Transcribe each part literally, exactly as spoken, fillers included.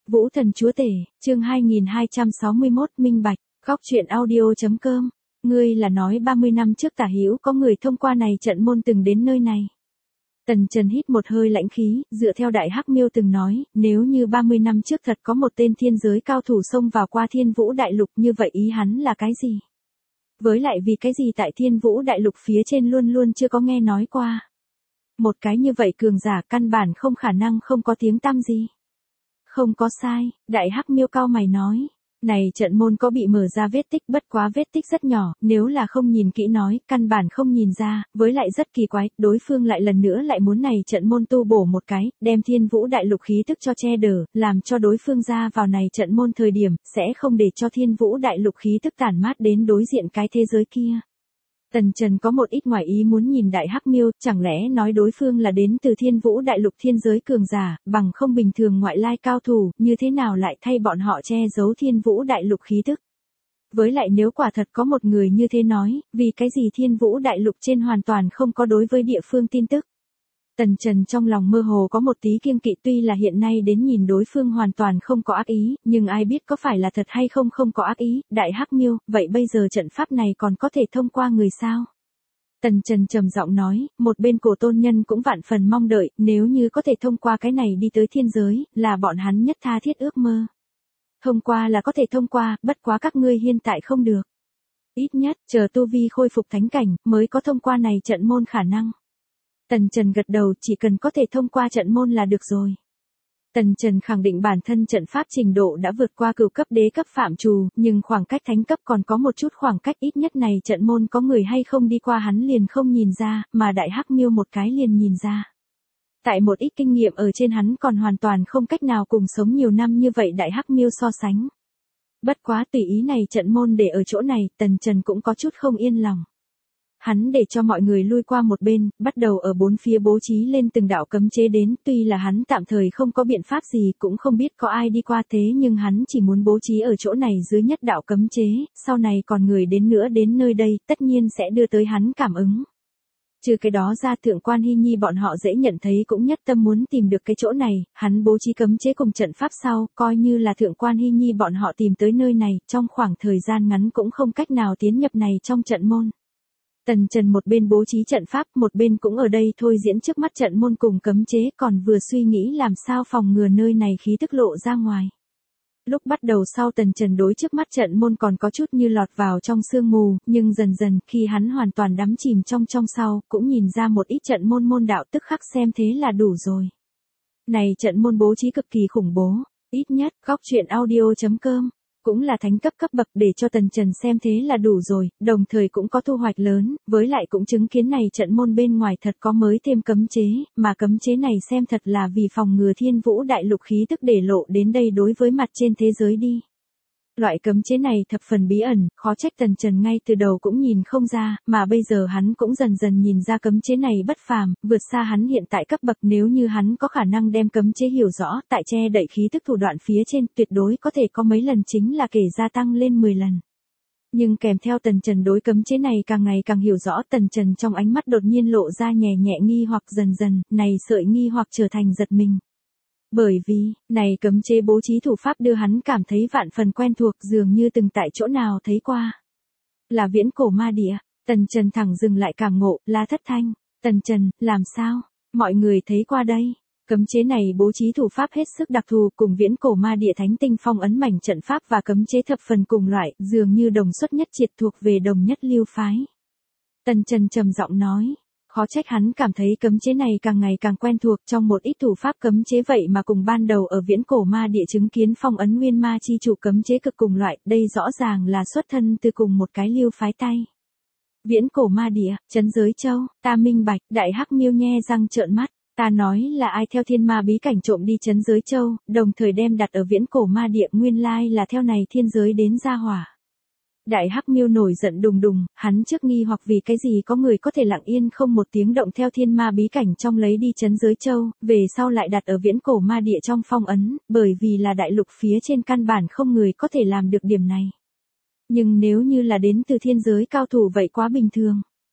Vũ Thần Chúa Tể, chương hai nghìn hai trăm sáu mươi mốt minh bạch, góc truyện audio.com. Ngươi là nói ba mươi năm trước Tả Hữu có người thông qua này trận môn từng đến nơi này. Tần Trần hít một hơi lãnh khí, dựa theo Đại Hắc Miêu từng nói, nếu như ba mươi năm trước thật có một tên thiên giới cao thủ xông vào qua Thiên Vũ Đại Lục, như vậy ý hắn là cái gì? Với lại vì cái gì tại Thiên Vũ Đại Lục phía trên luôn luôn chưa có nghe nói qua. Một cái như vậy cường giả căn bản không khả năng không có tiếng tăm gì. Không có sai, Đại Hắc Miêu cao mày nói. Này trận môn có bị mở ra vết tích, bất quá vết tích rất nhỏ, nếu là không nhìn kỹ nói, căn bản không nhìn ra, với lại rất kỳ quái, đối phương lại lần nữa lại muốn này trận môn tu bổ một cái, đem Thiên Vũ Đại Lục khí tức cho che đỡ, làm cho đối phương ra vào này trận môn thời điểm, sẽ không để cho Thiên Vũ Đại Lục khí tức tản mát đến đối diện cái thế giới kia. Tần Trần có một ít ngoài ý muốn nhìn Đại Hắc Miêu, chẳng lẽ nói đối phương là đến từ Thiên Vũ Đại Lục thiên giới cường giả, bằng không bình thường ngoại lai cao thủ, như thế nào lại thay bọn họ che giấu Thiên Vũ Đại Lục khí tức. Với lại nếu quả thật có một người như thế nói, vì cái gì Thiên Vũ Đại Lục trên hoàn toàn không có đối với địa phương tin tức. Tần Trần trong lòng mơ hồ có một tí kiêng kỵ, tuy là hiện nay đến nhìn đối phương hoàn toàn không có ác ý, nhưng ai biết có phải là thật hay không không có ác ý. Đại Hắc Miêu, vậy bây giờ trận pháp này còn có thể thông qua người sao? Tần Trần trầm giọng nói, một bên Cổ Tôn Nhân cũng vạn phần mong đợi, nếu như có thể thông qua cái này đi tới thiên giới, là bọn hắn nhất tha thiết ước mơ. Thông qua là có thể thông qua, bất quá các ngươi hiện tại không được. Ít nhất, chờ tu vi khôi phục thánh cảnh, mới có thông qua này trận môn khả năng. Tần Trần gật đầu, chỉ cần có thể thông qua trận môn là được rồi. Tần Trần khẳng định bản thân trận pháp trình độ đã vượt qua cửu cấp đế cấp phạm trù, nhưng khoảng cách thánh cấp còn có một chút khoảng cách, ít nhất này trận môn có người hay không đi qua hắn liền không nhìn ra, mà Đại Hắc Miêu một cái liền nhìn ra. Tại một ít kinh nghiệm ở trên hắn còn hoàn toàn không cách nào cùng sống nhiều năm như vậy Đại Hắc Miêu so sánh. Bất quá tùy ý này trận môn để ở chỗ này, Tần Trần cũng có chút không yên lòng. Hắn để cho mọi người lui qua một bên, bắt đầu ở bốn phía bố trí lên từng đạo cấm chế đến, tuy là hắn tạm thời không có biện pháp gì, cũng không biết có ai đi qua thế, nhưng hắn chỉ muốn bố trí ở chỗ này dưới nhất đạo cấm chế, sau này còn người đến nữa đến nơi đây, tất nhiên sẽ đưa tới hắn cảm ứng. Trừ cái đó ra, Thượng Quan Hy Nhi bọn họ dễ nhận thấy cũng nhất tâm muốn tìm được cái chỗ này, hắn bố trí cấm chế cùng trận pháp sau, coi như là Thượng Quan Hy Nhi bọn họ tìm tới nơi này, trong khoảng thời gian ngắn cũng không cách nào tiến nhập này trong trận môn. Tần Trần một bên bố trí trận pháp, một bên cũng ở đây thôi diễn trước mắt trận môn cùng cấm chế, còn vừa suy nghĩ làm sao phòng ngừa nơi này khí tức lộ ra ngoài. Lúc bắt đầu sau Tần Trần đối trước mắt trận môn còn có chút như lọt vào trong sương mù, nhưng dần dần, khi hắn hoàn toàn đắm chìm trong trong sau, cũng nhìn ra một ít trận môn môn đạo, tức khắc xem thế là đủ rồi. Này trận môn bố trí cực kỳ khủng bố, ít nhất, góc truyện audio.com. Cũng là thánh cấp cấp bậc, để cho Tần Trần xem thế là đủ rồi, đồng thời cũng có thu hoạch lớn, với lại cũng chứng kiến này trận môn bên ngoài thật có mới thêm cấm chế, mà cấm chế này xem thật là vì phòng ngừa Thiên Vũ Đại Lục khí tức để lộ đến đây đối với mặt trên thế giới đi. Loại cấm chế này thập phần bí ẩn, khó trách Tần Trần ngay từ đầu cũng nhìn không ra, mà bây giờ hắn cũng dần dần nhìn ra cấm chế này bất phàm, vượt xa hắn hiện tại cấp bậc. Nếu như hắn có khả năng đem cấm chế hiểu rõ, tại che đậy khí tức thủ đoạn phía trên, tuyệt đối có thể có mấy lần chính là kể gia tăng lên mười lần. Nhưng kèm theo Tần Trần đối cấm chế này càng ngày càng hiểu rõ, Tần Trần trong ánh mắt đột nhiên lộ ra nhẹ nhẹ nghi hoặc, dần dần, này sợi nghi hoặc trở thành giật mình. Bởi vì, này cấm chế bố trí thủ pháp đưa hắn cảm thấy vạn phần quen thuộc, dường như từng tại chỗ nào thấy qua. Là Viễn Cổ Ma Địa. Tần Trần thẳng dừng lại cảm ngộ, La Thất Thanh. Tần Trần, làm sao? Mọi người thấy qua đây. Cấm chế này bố trí thủ pháp hết sức đặc thù, cùng Viễn Cổ Ma Địa Thánh Tinh Phong ấn mảnh trận pháp và cấm chế thập phần cùng loại, dường như đồng xuất nhất triệt, thuộc về đồng nhất lưu phái. Tần Trần trầm giọng nói. Khó trách hắn cảm thấy cấm chế này càng ngày càng quen thuộc, trong một ít thủ pháp cấm chế vậy mà cùng ban đầu ở Viễn Cổ Ma Địa chứng kiến phong ấn Nguyên Ma chi chủ cấm chế cực cùng loại, đây rõ ràng là xuất thân từ cùng một cái lưu phái tay. Viễn Cổ Ma Địa, Trấn Giới Châu, ta minh bạch. Đại Hắc Miêu nhe răng trợn mắt, ta nói là ai theo thiên ma bí cảnh trộm đi Trấn Giới Châu, đồng thời đem đặt ở Viễn Cổ Ma Địa, nguyên lai là theo này thiên giới đến gia hỏa. Đại Hắc Miêu nổi giận đùng đùng, hắn trước nghi hoặc vì cái gì có người có thể lặng yên không một tiếng động theo thiên ma bí cảnh trong lấy đi Trấn Giới Châu, về sau lại đặt ở Viễn Cổ Ma Địa trong phong ấn, bởi vì là đại lục phía trên căn bản không người có thể làm được điểm này. Nhưng nếu như là đến từ thiên giới cao thủ vậy quá bình thường.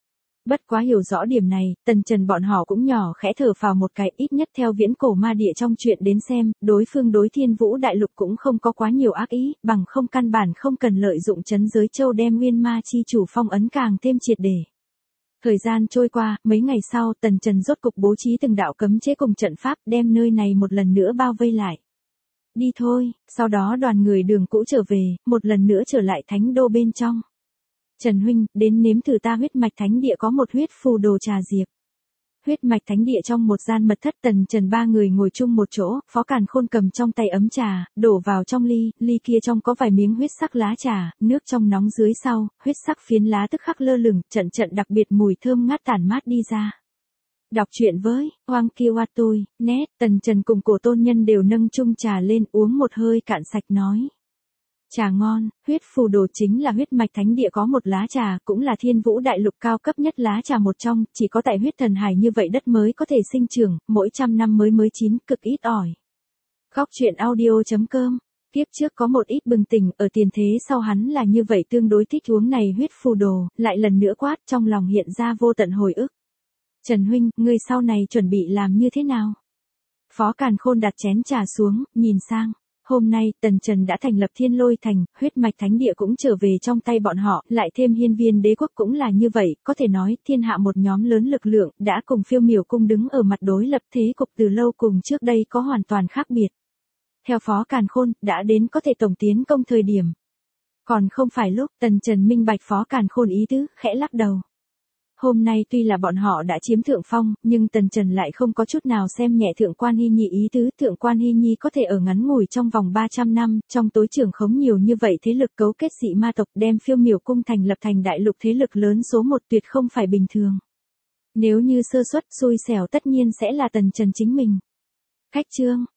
Bất quá hiểu rõ điểm này, Tần Trần bọn họ cũng nhỏ khẽ thở phào một cái, ít nhất theo viễn cổ ma địa trong chuyện đến xem, đối phương đối Thiên Vũ Đại Lục cũng không có quá nhiều ác ý, bằng không căn bản không cần lợi dụng trấn giới châu đem nguyên ma chi chủ phong ấn càng thêm triệt để. Thời gian trôi qua, mấy ngày sau, Tần Trần rốt cục bố trí từng đạo cấm chế cùng trận pháp đem nơi này một lần nữa bao vây lại. Đi thôi, sau đó đoàn người đường cũ trở về, một lần nữa trở lại thánh đô bên trong. Trần huynh, đến nếm thử ta huyết mạch thánh địa có một huyết phù đồ trà diệp. Huyết mạch thánh địa trong một gian mật thất, Tần Trần ba người ngồi chung một chỗ, Phó Càn Khôn cầm trong tay ấm trà, đổ vào trong ly, ly kia trong có vài miếng huyết sắc lá trà, nước trong nóng dưới sau, huyết sắc phiến lá tức khắc lơ lửng, trận trận đặc biệt mùi thơm ngát tản mát đi ra. Đọc truyện với Hoang Kiwatui, nét, Tần Trần cùng Cổ Tôn Nhân đều nâng chung trà lên uống một hơi cạn sạch nói. Trà ngon, huyết phù đồ chính là huyết mạch thánh địa có một lá trà, cũng là Thiên Vũ Đại Lục cao cấp nhất lá trà một trong, chỉ có tại huyết thần hải như vậy đất mới có thể sinh trưởng, mỗi trăm năm mới mới chín, cực ít ỏi. Góc truyện audio.com. Tiếp trước có một ít bừng tỉnh, ở tiền thế sau hắn là như vậy tương đối thích uống này huyết phù đồ, lại lần nữa quát trong lòng hiện ra vô tận hồi ức. Trần huynh, người sau này chuẩn bị làm như thế nào? Phó Càn Khôn đặt chén trà xuống, nhìn sang. Hôm nay, Tần Trần đã thành lập Thiên Lôi Thành, huyết mạch thánh địa cũng trở về trong tay bọn họ, lại thêm hiên viên đế quốc cũng là như vậy, có thể nói, thiên hạ một nhóm lớn lực lượng, đã cùng phiêu miểu cung đứng ở mặt đối lập thế cục từ lâu cùng trước đây có hoàn toàn khác biệt. Theo Phó Càn Khôn, đã đến có thể tổng tiến công thời điểm. Còn không phải lúc, Tần Trần minh bạch Phó Càn Khôn ý tứ, khẽ lắc đầu. Hôm nay tuy là bọn họ đã chiếm thượng phong, nhưng Tần Trần lại không có chút nào xem nhẹ Thượng Quan Hy Nhi ý tứ. Thượng Quan Hy Nhi có thể ở ngắn ngủi trong vòng ba trăm năm, trong tối trưởng khống nhiều như vậy thế lực cấu kết dị ma tộc đem phiêu miểu cung thành lập thành đại lục thế lực lớn số một tuyệt không phải bình thường. Nếu như sơ suất xui xẻo tất nhiên sẽ là Tần Trần chính mình. Khách chương,